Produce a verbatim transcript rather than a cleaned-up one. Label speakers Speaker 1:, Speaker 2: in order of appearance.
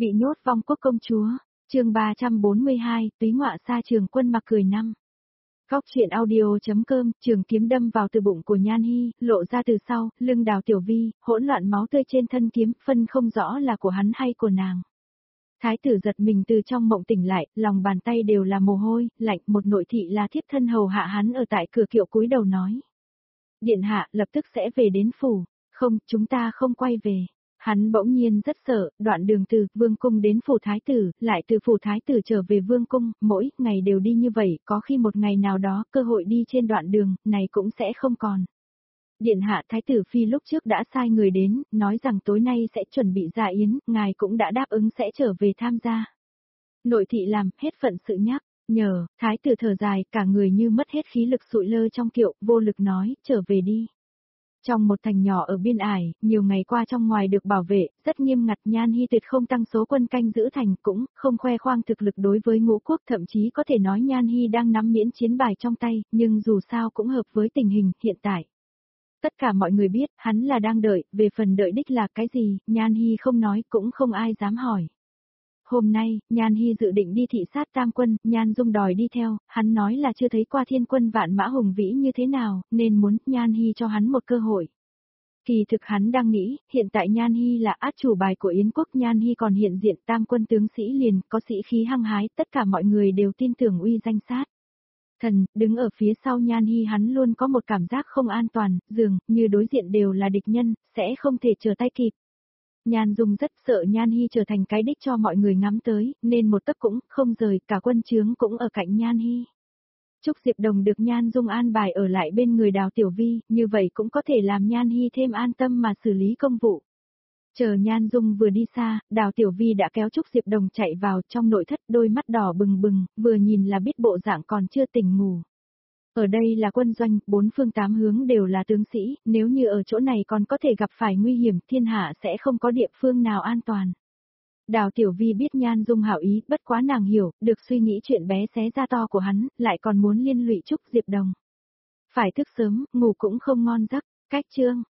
Speaker 1: Bị nhốt vong quốc công chúa, chương ba trăm bốn mươi hai, túy ngọa xa Trường Quân mặc cười năm. Góc truyện audio.com, trường kiếm đâm vào từ bụng của Nhan Hi, lộ ra từ sau, lưng Đào Tiểu Vi, hỗn loạn máu tươi trên thân kiếm, phân không rõ là của hắn hay của nàng. Thái tử giật mình từ trong mộng tỉnh lại, lòng bàn tay đều là mồ hôi, lạnh, một nội thị là thiếp thân hầu hạ hắn ở tại cửa kiệu cúi đầu nói. Điện hạ lập tức sẽ về đến phủ, không, chúng ta không quay về. Hắn bỗng nhiên rất sợ, đoạn đường từ vương cung đến phủ thái tử, lại từ phủ thái tử trở về vương cung, mỗi ngày đều đi như vậy, có khi một ngày nào đó cơ hội đi trên đoạn đường, này cũng sẽ không còn. Điện hạ thái tử phi lúc trước đã sai người đến, nói rằng tối nay sẽ chuẩn bị dạ yến, ngài cũng đã đáp ứng sẽ trở về tham gia. Nội thị làm, hết phận sự nhắc, nhờ, thái tử thở dài, cả người như mất hết khí lực sụi lơ trong kiệu, vô lực nói, trở về đi. Trong một thành nhỏ ở biên ải, nhiều ngày qua trong ngoài được bảo vệ, rất nghiêm ngặt. Nhan Hi tuyệt không tăng số quân canh giữ thành, cũng không khoe khoang thực lực đối với ngũ quốc, thậm chí có thể nói Nhan Hi đang nắm miễn chiến bài trong tay, nhưng dù sao cũng hợp với tình hình hiện tại. Tất cả mọi người biết, hắn là đang đợi, về phần đợi đích là cái gì, Nhan Hi không nói, cũng không ai dám hỏi. Hôm nay, Nhan Hi dự định đi thị sát Tam quân, Nhan Dung đòi đi theo, hắn nói là chưa thấy qua thiên quân vạn mã hùng vĩ như thế nào, nên muốn Nhan Hi cho hắn một cơ hội. Kỳ thực hắn đang nghĩ, hiện tại Nhan Hi là át chủ bài của Yến quốc, Nhan Hi còn hiện diện Tam quân tướng sĩ liền, có sĩ khí hăng hái, tất cả mọi người đều tin tưởng uy danh sát. Thần, đứng ở phía sau Nhan Hi hắn luôn có một cảm giác không an toàn, dường như đối diện đều là địch nhân, sẽ không thể trở tay kịp. Nhan Dung rất sợ Nhan Hi trở thành cái đích cho mọi người ngắm tới, nên một tấc cũng không rời, cả quân trướng cũng ở cạnh Nhan Hi. Trúc Diệp Đồng được Nhan Dung an bài ở lại bên người Đào Tiểu Vi, như vậy cũng có thể làm Nhan Hi thêm an tâm mà xử lý công vụ. Chờ Nhan Dung vừa đi xa, Đào Tiểu Vi đã kéo Trúc Diệp Đồng chạy vào trong nội thất, đôi mắt đỏ bừng bừng, vừa nhìn là biết bộ dạng còn chưa tỉnh ngủ. Ở đây là quân doanh, bốn phương tám hướng đều là tướng sĩ, nếu như ở chỗ này còn có thể gặp phải nguy hiểm, thiên hạ sẽ không có địa phương nào an toàn. Đào Tiểu Vi biết Nhan Dung hảo ý, bất quá nàng hiểu, được suy nghĩ chuyện bé xé ra to của hắn, lại còn muốn liên lụy Trúc Diệp Đồng. Phải thức sớm, ngủ cũng không ngon giấc, cách chương.